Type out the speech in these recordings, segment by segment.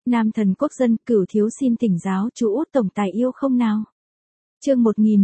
Nam thần quốc dân, Cửu thiếu xin thỉnh giáo chú út tổng tài yêu không nào. Chương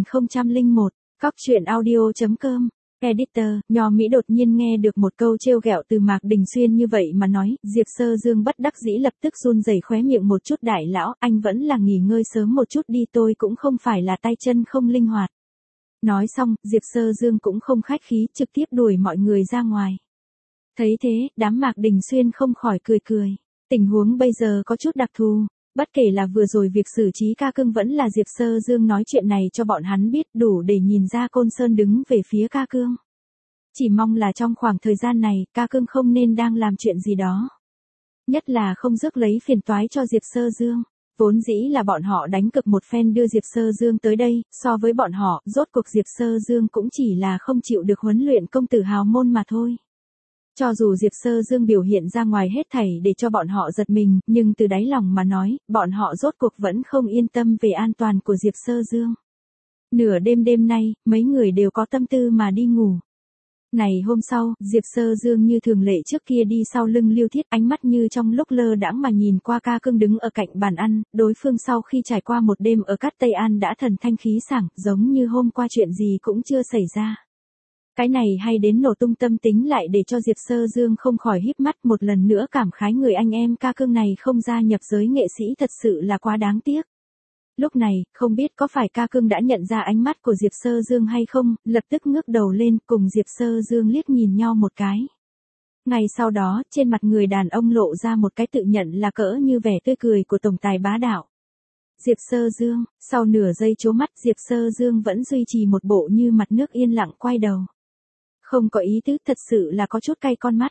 1001, Cóc truyện audio.com. Editor, Nho Mỹ đột nhiên nghe được một câu trêu ghẹo từ Mạc Đình Xuyên như vậy mà nói, Diệp Sơ Dương bất đắc dĩ lập tức run rẩy khóe miệng một chút. Đại lão, anh vẫn là nghỉ ngơi sớm một chút đi, tôi cũng không phải là tay chân không linh hoạt. Nói xong, Diệp Sơ Dương cũng không khách khí, trực tiếp đuổi mọi người ra ngoài. Thấy thế, đám Mạc Đình Xuyên không khỏi cười cười. Tình huống bây giờ có chút đặc thù. Bất kể là vừa rồi việc xử trí ca cưng vẫn là Diệp Sơ Dương nói chuyện này cho bọn hắn biết, đủ để nhìn ra Côn Sơn đứng về phía ca cương. Chỉ mong là trong khoảng thời gian này, ca cưng không nên đang làm chuyện gì đó. Nhất là không rước lấy phiền toái cho Diệp Sơ Dương. Vốn dĩ là bọn họ đánh cực một phen đưa Diệp Sơ Dương tới đây, so với bọn họ, rốt cuộc Diệp Sơ Dương cũng chỉ là không chịu được huấn luyện công tử hào môn mà thôi. Cho dù Diệp Sơ Dương biểu hiện ra ngoài hết thảy để cho bọn họ giật mình, nhưng từ đáy lòng mà nói, bọn họ rốt cuộc vẫn không yên tâm về an toàn của Diệp Sơ Dương. Nửa đêm nay, mấy người đều có tâm tư mà đi ngủ. Này hôm sau, Diệp Sơ Dương như thường lệ trước kia đi sau lưng Lưu Thiết, ánh mắt như trong lúc lơ đãng mà nhìn qua ca cưng đứng ở cạnh bàn ăn, đối phương sau khi trải qua một đêm ở Cát Tây An đã thần thanh khí sảng, giống như hôm qua chuyện gì cũng chưa xảy ra. Cái này hay đến nổ tung tâm tính lại để cho Diệp Sơ Dương không khỏi híp mắt một lần nữa cảm khái người anh em ca cưng này không gia nhập giới nghệ sĩ thật sự là quá đáng tiếc. Lúc này, không biết có phải ca cưng đã nhận ra ánh mắt của Diệp Sơ Dương hay không, lập tức ngước đầu lên cùng Diệp Sơ Dương liếc nhìn nhau một cái. Ngay sau đó, trên mặt người đàn ông lộ ra một cái tự nhận là cỡ như vẻ tươi cười của tổng tài bá đạo. Diệp Sơ Dương, sau nửa giây chố mắt Diệp Sơ Dương vẫn duy trì một bộ như mặt nước yên lặng quay đầu. Không có ý tứ, thật sự là có chút cay con mắt.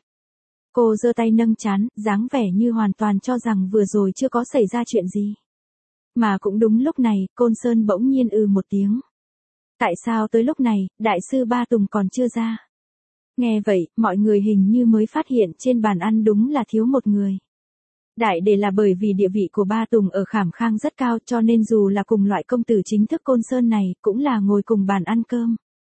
Cô giơ tay nâng trán, dáng vẻ như hoàn toàn cho rằng vừa rồi chưa có xảy ra chuyện gì. Mà cũng đúng lúc này, Côn Sơn bỗng nhiên một tiếng. Tại sao tới lúc này, đại sư Ba Tùng còn chưa ra? Nghe vậy, mọi người hình như mới phát hiện trên bàn ăn đúng là thiếu một người. Đại để là bởi vì địa vị của Ba Tùng ở Khảm Khang rất cao cho nên dù là cùng loại công tử chính thức Côn Sơn này, cũng là ngồi cùng bàn ăn cơm.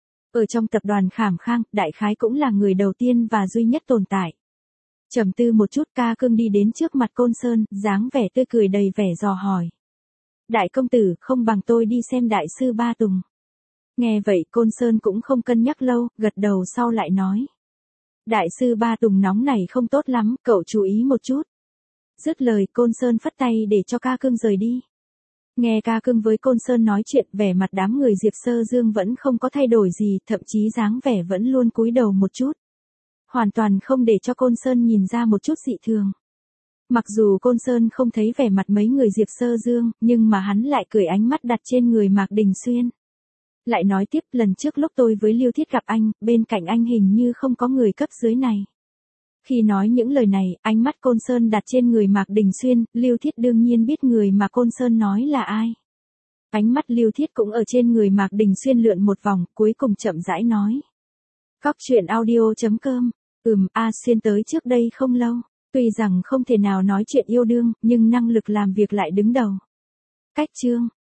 Ở trong tập đoàn Khảm Khang, đại khái cũng là người đầu tiên và duy nhất tồn tại. Trầm tư một chút ca cưng đi đến trước mặt Côn Sơn, dáng vẻ tươi cười đầy vẻ dò hỏi. Đại công tử, không bằng tôi đi xem đại sư Ba Tùng. Nghe vậy Côn Sơn cũng không cân nhắc lâu, gật đầu sau lại nói. Đại sư Ba Tùng nóng này không tốt lắm, cậu chú ý một chút. Dứt lời Côn Sơn phất tay để cho ca cưng rời đi. Nghe ca cưng với Côn Sơn nói chuyện, vẻ mặt đám người Diệp Sơ Dương vẫn không có thay đổi gì, thậm chí dáng vẻ vẫn luôn cúi đầu một chút. Hoàn toàn không để cho Côn Sơn nhìn ra một chút dị thường. Mặc dù Côn Sơn không thấy vẻ mặt mấy người Diệp Sơ Dương, nhưng mà hắn lại cười ánh mắt đặt trên người Mạc Đình Xuyên. Lại nói tiếp, lần trước lúc tôi với Lưu Thiết gặp anh, bên cạnh anh hình như không có người cấp dưới này. Khi nói những lời này, ánh mắt Côn Sơn đặt trên người Mạc Đình Xuyên, Lưu Thiết đương nhiên biết người mà Côn Sơn nói là ai. Ánh mắt Lưu Thiết cũng ở trên người Mạc Đình Xuyên lượn một vòng, cuối cùng chậm rãi nói. Cóc truyện audio.com, Xuyên tới trước đây không lâu, tuy rằng không thể nào nói chuyện yêu đương, nhưng năng lực làm việc lại đứng đầu. Cách chương.